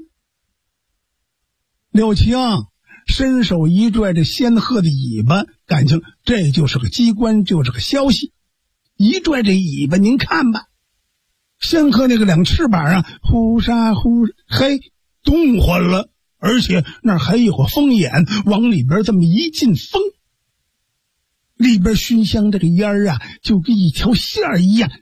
柳青伸手一拽这仙鹤的尾巴，感情这就是个机关，就是个消息。一拽这尾巴，您看吧，仙鹤那个两翅膀啊，忽沙忽嘿动换了，而且那儿还有个风眼，往里边这么一进风，里边熏香这个烟儿啊，就跟一条线儿一样，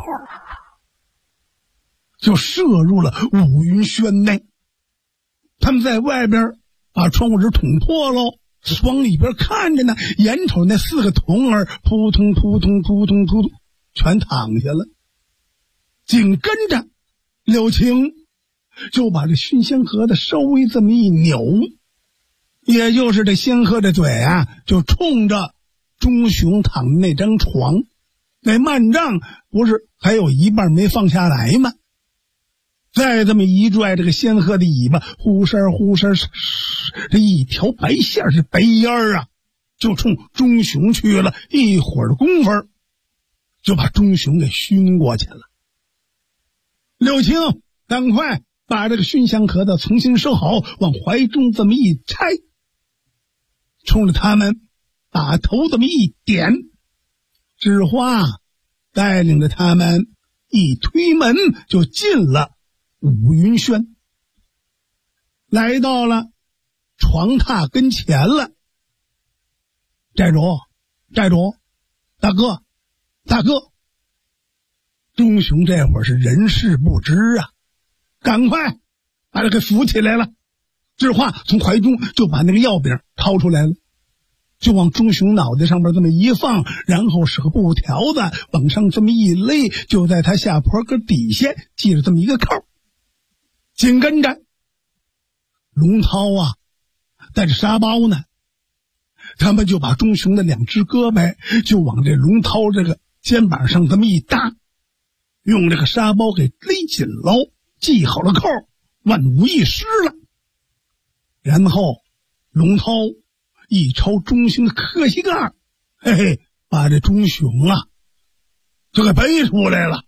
就射入了武云轩内。他们在外边把窗户纸捅破喽，往里边看着呢，眼瞅那4个童儿扑通扑通扑通扑通全躺下了。紧跟着柳青就把这熏香盒子稍微这么一扭，也就是这仙鹤的嘴啊，就冲着钟雄躺的那张床，那幔帐不是还有一半没放下来吗？再这么一拽，这个仙鹤的尾巴忽闪忽闪，这一条白线是白烟儿啊，就冲钟雄去了。一会儿功夫就把钟雄给熏过去了。柳青赶快把这个熏香盒子重新收好，往怀中这么一拆，冲着他们把头这么一点，纸花带领着他们一推门就进了武云轩，来到了床榻跟前了。寨主，寨主，大哥，大哥！钟雄这会儿是人事不知啊，赶快把他给扶起来了。智化从怀中就把那个药饼掏出来了，就往钟雄脑袋上边这么一放，然后是个布条子往上这么一勒，就在他下坡根底下系着这么一个扣。紧跟着龙涛啊带着沙包呢，他们就把钟雄的2只胳膊就往这龙涛这个肩膀上这么一搭，用这个沙包给勒紧喽，系好了扣，万无一失了。然后龙涛一抄钟雄的磕膝盖，嘿嘿，把这钟雄啊就给背出来了。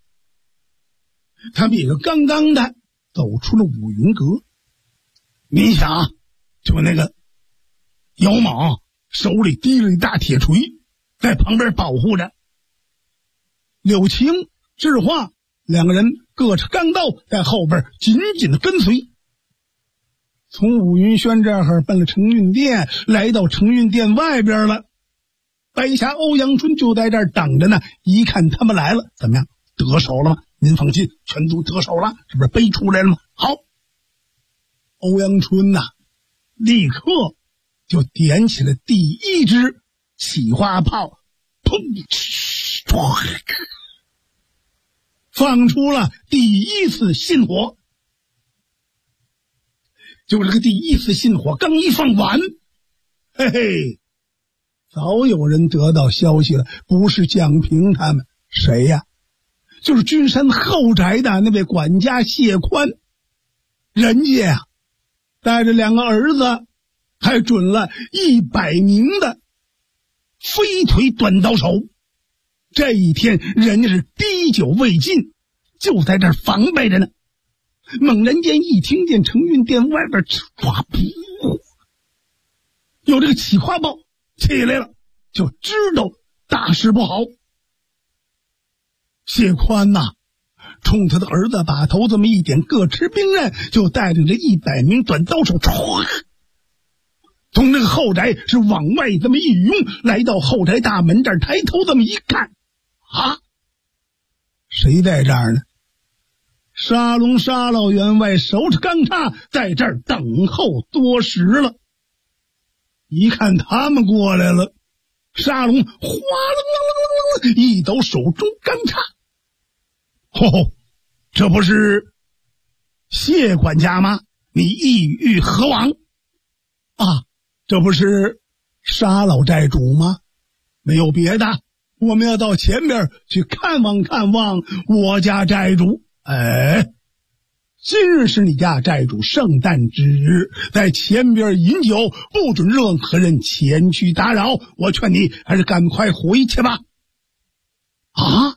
他们也就刚刚的走出了五云阁。你想，就那个姚蟒手里提着一大铁锤在旁边保护着，柳青、智化2个人各持钢刀在后边紧紧的跟随。从武云轩这儿奔了承运殿，来到承运殿外边了。白霞、欧阳春就在这儿等着呢，一看他们来了，怎么样？得手了吗？您放心，全都得手了，这不是背出来了吗？好，欧阳春呐，立刻就点起了第1支起花炮，砰，放出了第1次信火。就这个第1次信火刚一放完，嘿嘿，早有人得到消息了，不是蒋平他们，谁呀？就是君山后宅的那位管家谢宽，人家呀带着2个儿子，还准了100名的飞腿短刀手。这一天人家是滴酒未尽，就在这儿防备着呢。猛然间一听见承运殿外边唰噗，有这个起花炮起来了，就知道大事不好。谢宽呐，冲他的儿子把头这么一点，各持兵刃，就带领着100名短刀手，从这个后宅是往外这么一拥，来到后宅大门这儿，抬头这么一看，啊，谁在这儿呢？沙龙沙老员外手持钢叉，在这儿等候多时了。一看他们过来了，沙龙哗啦啦一抖手中钢叉，这不是谢管家吗？你意欲何往？啊，这不是沙老寨主吗？没有别的，我们要到前边去看望看望我家寨主。哎， 今日是你家寨主圣诞之日，在前边饮酒，不准任何人前去打扰。我劝你还是赶快回去吧。啊！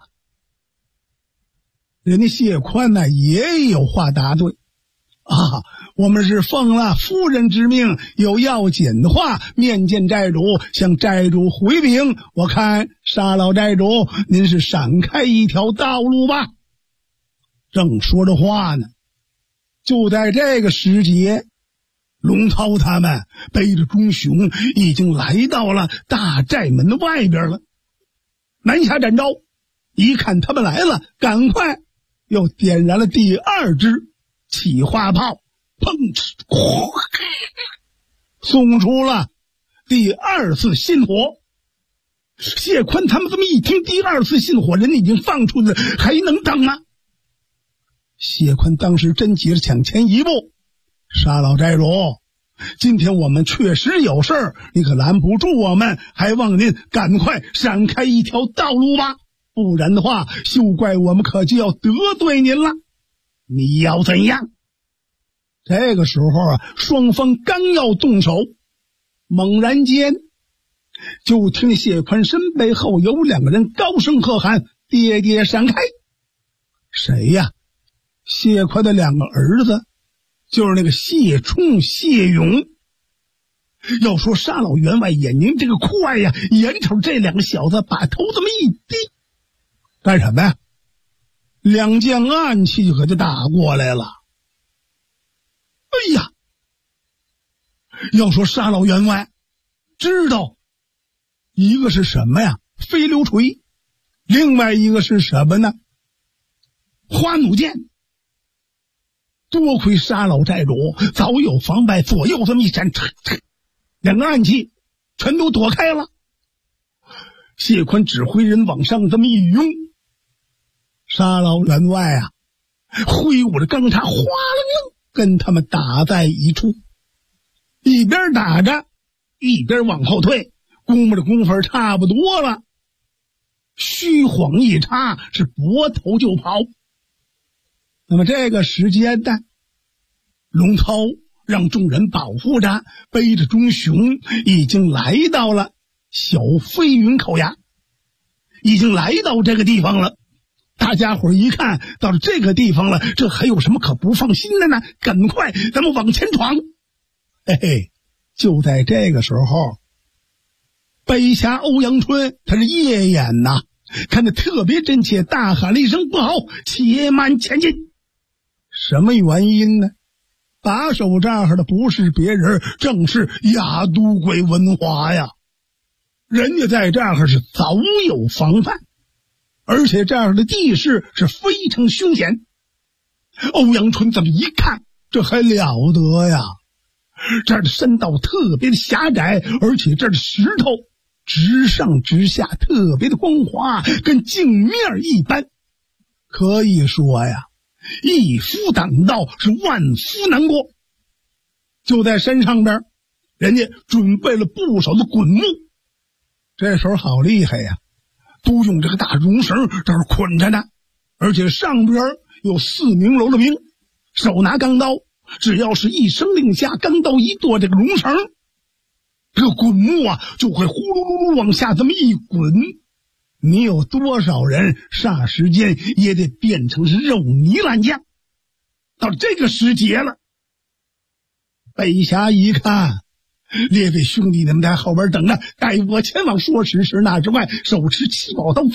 人家谢宽呢也有话答对啊，我们是奉了夫人之命，有要紧的话面见寨主，向寨主回禀。我看沙老寨主，您是闪开一条道路吧。正说着话呢，就在这个时节，龙涛他们背着钟雄已经来到了大寨门的外边了。南下展昭一看他们来了，赶快又点燃了第二支起花炮，砰哧哐，送出了第二次信火。谢宽他们这么一听第二次信火，人家已经放出去，还能等吗？谢宽当时真急着抢前一步，沙老寨主，今天我们确实有事儿，你可拦不住我们，还望您赶快闪开一条道路吧，不然的话休怪我们可就要得罪您了。你要怎样？这个时候啊，双方刚要动手，猛然间就听见谢宽身背后有两个人高声喝喊：爹爹闪开！谁呀？谢宽的两个儿子，就是那个谢冲、谢勇。要说沙老员外眼睛这个快呀，眼瞅这两个小子把头这么一低，干什么呀？两将暗器就可就打过来了。哎呀，要说沙老员外知道一个是什么呀？飞流锤，另外一个是什么呢？花弩箭。多亏沙老寨主早有防备，左右这么一闪，两个暗器全都躲开了。谢宽指挥人往上这么一拥，沙老员外啊，挥舞着钢叉，哗啦溜，跟他们打在一处，一边打着一边往后退，估摸着功夫差不多了，虚晃一插，是拨头就跑。那么这个时间呢，龙涛让众人保护着，背着钟雄已经来到了小飞云口衙，已经来到这个地方了。大家伙一看到了这个地方了，这还有什么可不放心的呢？赶快咱们往前闯。嘿嘿，就在这个时候，北峡欧阳春他是夜眼呐，看得特别真切，大喊了一声：不好，且慢前进。什么原因呢？把守这儿的不是别人，正是亚都鬼文华呀。人家在这儿是早有防范，而且这儿的地势是非常凶险。欧阳春这么一看，这还了得呀！这儿的山道特别的狭窄，而且这儿的石头直上直下，特别的光滑，跟镜面一般。可以说呀，一夫挡道，是万夫难过。就在山上边，人家准备了不少的滚木。这时候好厉害呀，都用这个大绒绳这儿捆着呢，而且上边有4名喽啰兵，手拿钢刀，只要是一声令下，钢刀一剁，这个绒绳，这个滚木啊就会呼噜噜噜往下这么一滚，你有多少人霎时间也得变成是肉泥烂酱。到这个时节了，北峡一看，列位兄弟，你们在后边等着，待我前往说时迟，那之外，手持七宝刀，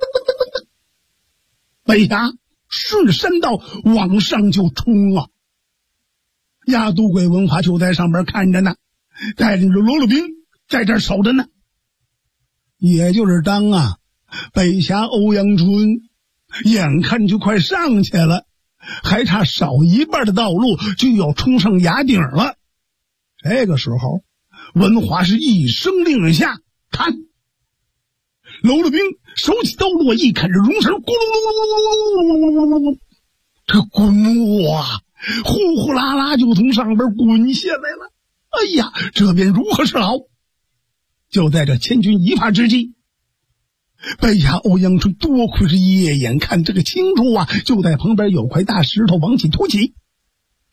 北峡顺着山道往上就冲啊！亚都鬼文华就在上边看着呢，带领着喽啰兵在这儿守着呢。也就是当北峡欧阳春眼看就快上去了，还差少一半的道路就要冲上崖顶了。这个时候，文华是一声令下，看，喽啰兵手起刀落，一砍着绒绳，咕噜噜噜噜噜噜噜，这滚木啊，呼呼啦啦就从上边滚下来了。哎呀，这边如何是好？就在这千钧一发之际，北峡欧阳春多亏是夜眼看这个清楚啊，就在旁边有块大石头往起凸起，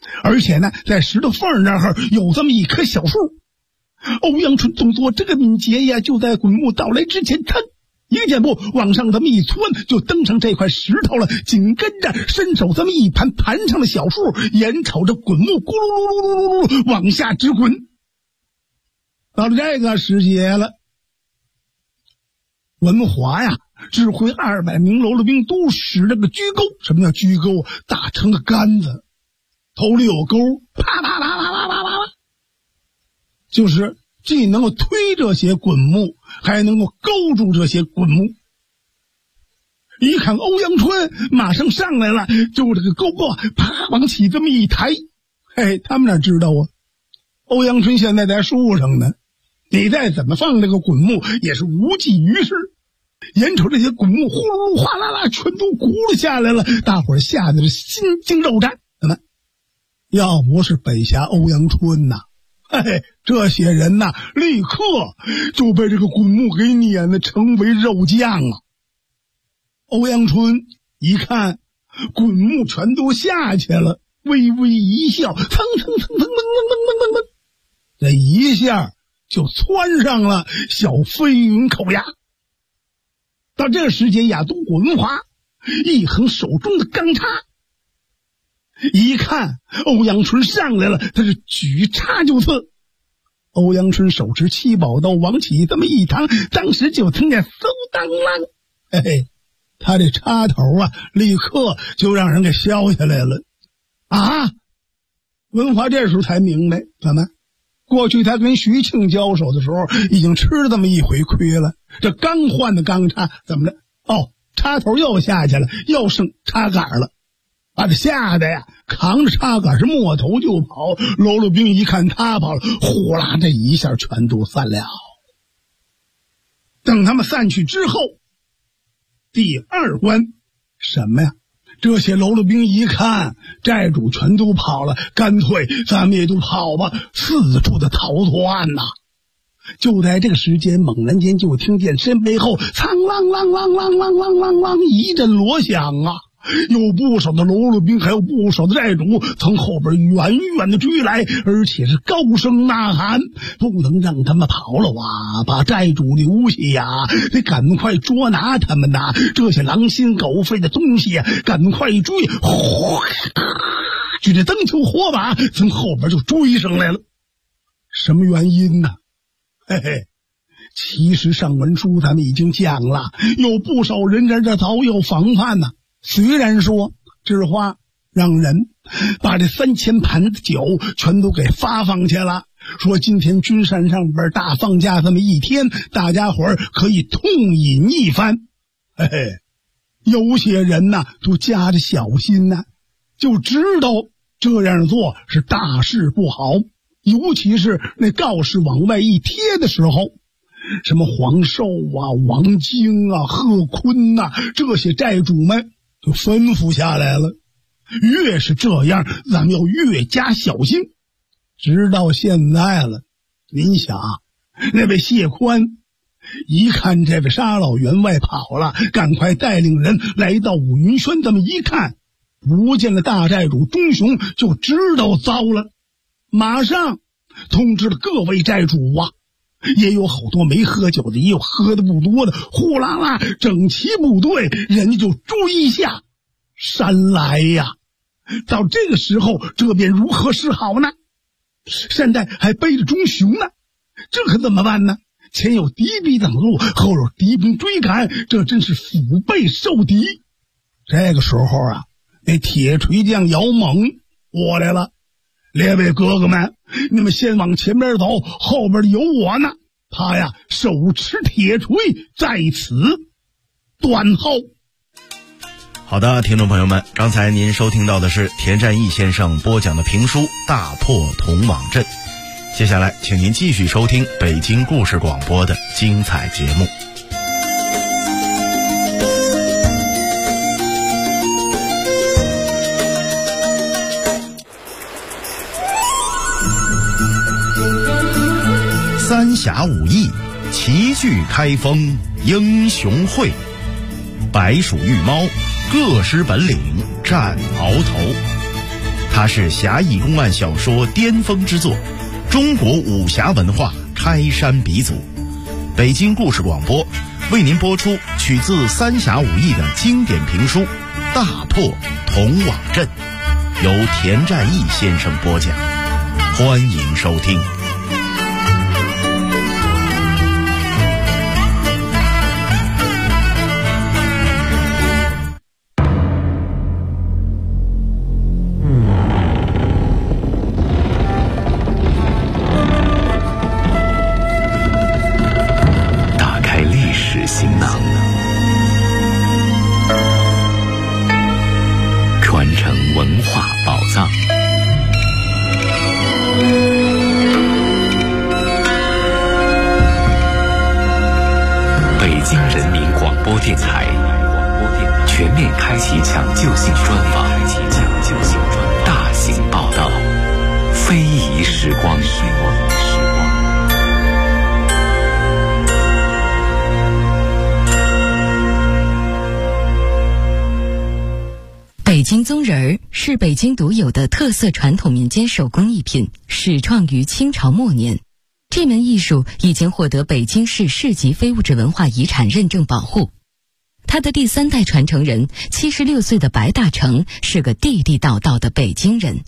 而且呢，在石头缝那儿有这么一棵小树。欧阳春动作这个敏捷呀，就在滚木到来之前，噌一个箭步往上这么一窜，就登上这块石头了。紧跟着伸手这么一盘，盘上了小树，眼瞅着滚木咕噜噜噜噜噜往下直滚。到了这个时节了，文华呀，指挥200名喽啰兵都使这个鞠钩。什么叫鞠钩？打成个杆子，头里有钩，啪啪啪啪啪啪啪，就是既能够推这些滚木，还能够勾住这些滚木。一看欧阳春马上上来了，就这个钩啪往起这么一抬。他们哪知道啊？欧阳春现在在树上呢，你再怎么放这个滚木也是无济于事。眼瞅这些滚木呼噜哗啦啦全都轱辘下来了，大伙儿吓得是心惊肉战。怎么？要不是北峡欧阳春呐，这些人呐，立刻就被这个滚木给碾得成为肉酱啊！欧阳春一看滚木全都下去了，微微一笑，蹭蹭蹭蹭蹭蹭蹭蹭，这一下就窜上了小飞云口牙。到这个时间，亚东文华一横手中的钢叉，一看欧阳春上来了，他是举叉就刺。欧阳春手持七宝刀往起这么一趟，当时就听见嗖当啷，他这插头啊，立刻就让人给削下来了。啊！文华这时候才明白，怎么？过去他跟徐庆交手的时候，已经吃了这么一回亏了。这刚换的钢叉怎么着？插头又下去了，又剩插杆了，把这吓得呀，扛着插杆是抹头就跑。喽啰兵一看他跑了，呼啦这一下全都散了。等他们散去之后，第二关什么呀？这些喽啰兵一看寨主全都跑了，干脆咱们也都跑吧，四处的逃窜呐。就在这个时间，猛然间就听见身背后苍啷啷啷啷啷啷啷啷一阵锣响啊！有不少的喽啰兵，还有不少的寨主从后边远远的追来，而且是高声呐喊：不能让他们跑了啊！把寨主留下呀！得赶快捉拿他们呐！这些狼心狗肺的东西啊，赶快追！举着灯球火把从后边就追上来了。什么原因呢？其实上文书咱们已经讲了，有不少人在这早有防范呢。虽然说知花让人把这3000盘子酒全都给发放去了，说今天君山上边大放假这么一天，大家伙儿可以痛饮一番。有些人呢都加着小心呢，就知道这样做是大事不好。尤其是那告示往外一贴的时候，什么黄寿啊、王京啊、贺坤啊，这些寨主们就吩咐下来了，越是这样咱们要越加小心。直到现在了，您想那位谢宽一看这位沙老员外跑了，赶快带领人来到五云轩，这么一看不见了大寨主钟雄，就知道糟了，马上通知了各位寨主啊，也有好多没喝酒的，也有喝的不多的，呼啦啦整齐部队人家就追下山来呀。到这个时候，这便如何是好呢？现在还背着钟雄呢，这可怎么办呢？前有敌兵挡路，后有敌兵追赶，这真是腹背受敌。这个时候啊，那铁锤匠姚猛过来了，列位哥哥们，你们先往前边走，后边有我呢。他呀手持铁锤在此断后。 好的，听众朋友们，刚才您收听到的是田占义先生播讲的评书《大破铜网阵》。接下来请您继续收听北京故事广播的精彩节目。三峡武艺，齐聚开封英雄会，白鼠玉猫，各施本领战鳌头。 它是侠义公案小说巅峰之作，中国武侠文化开山鼻祖。北京故事广播为您播出取自三侠五义的经典评书《大破铜瓦阵》，由田占义先生播讲，欢迎收听。 行囊，传承文化宝藏。北京人民广播电台全面开启抢救性专访，大型报道，非遗时光。 北京宗人儿是北京独有的特色传统民间手工艺品，始创于清朝末年。这门艺术已经获得北京市市级非物质文化遗产认证保护。他的第3代传承人76岁的白大成是个地地道道的北京人。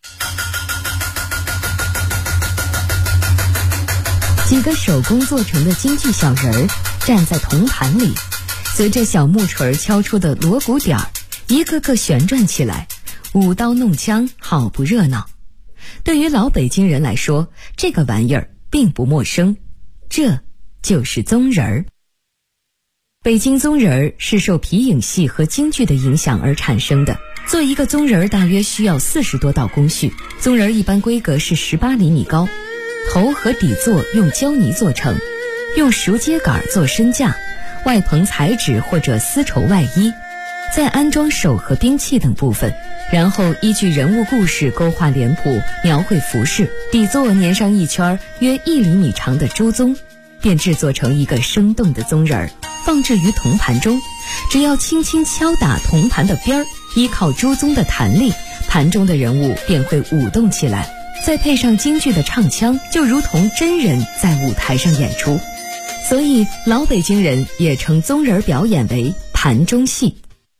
几个手工做成的京剧小人儿站在铜盘里，随着小木锤敲出的锣鼓点儿，一个个旋转起来，舞刀弄枪，好不热闹。对于老北京人来说，这个玩意儿并不陌生，这就是宗人儿。北京宗人儿是受皮影戏和京剧的影响而产生的。做一个宗人儿大约需要40多道工序，宗人儿一般规格是18厘米高，头和底座用胶泥做成，用熟秸秆做身架，外棚彩纸或者丝绸外衣，再安装手和兵器等部分，然后依据人物故事勾画脸谱，描绘服饰，底座粘上一圈约1厘米长的猪鬃，便制作成一个生动的宗人儿，放置于铜盘中。只要轻轻敲打铜盘的边儿，依靠猪鬃的弹力，盘中的人物便会舞动起来，再配上京剧的唱腔，就如同真人在舞台上演出。所以老北京人也称宗人表演为盘中戏。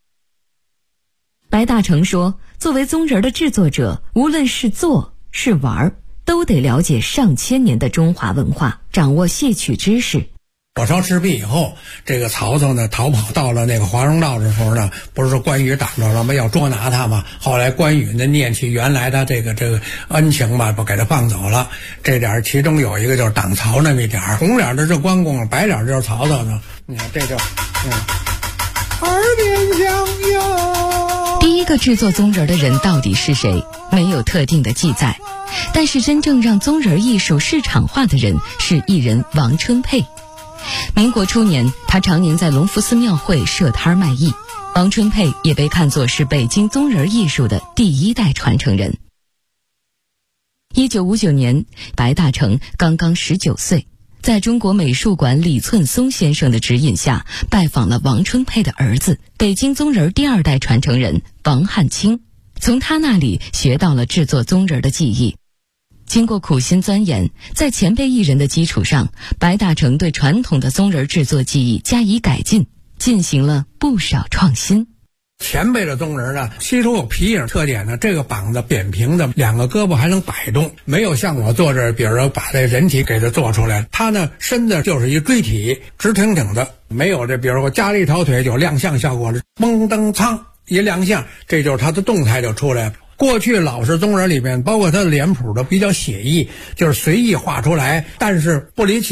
白大成说，作为宗人的制作者，无论是做是玩，都得了解上千年的中华文化，掌握戏曲知识。 火烧赤壁以后，这个曹操呢逃跑到了那个华容道的时候呢，不是说关羽挡着了吗？要捉拿他嘛。后来关羽呢念起原来的这个恩情嘛，不给他放走了。这点其中有一个就是挡曹那么一点，红脸的是关公，白脸就是曹操呢。你看这就耳边响哟。 第一个制作宗人的人到底是谁？没有特定的记载，但是真正让宗人艺术市场化的人是艺人王春佩。民国初年，他常年在隆福寺庙会设摊卖艺。王春佩也被看作是北京宗人艺术的第1代传承人。1959年，白大成刚刚19岁，在中国美术馆李寸松先生的指引下，拜访了王春佩的儿子，北京宗人第2代传承人王汉卿，从他那里学到了制作宗人的技艺。经过苦心钻研，在前辈艺人的基础上，白大成对传统的宗人制作技艺加以改进，进行了不少创新。 前辈的宗人呢，其中有皮影特点呢，这个膀子扁平的，2个胳膊还能摆动，没有像我做这，比如说把这人体给它做出来，他呢身子就是一锥体，直挺挺的，没有这，比如说加了一条腿有亮相效果了，蒙登苍一亮相，这就是他的动态就出来了。过去老式宗人里面，包括他的脸谱都比较写意，就是随意画出来，但是不离其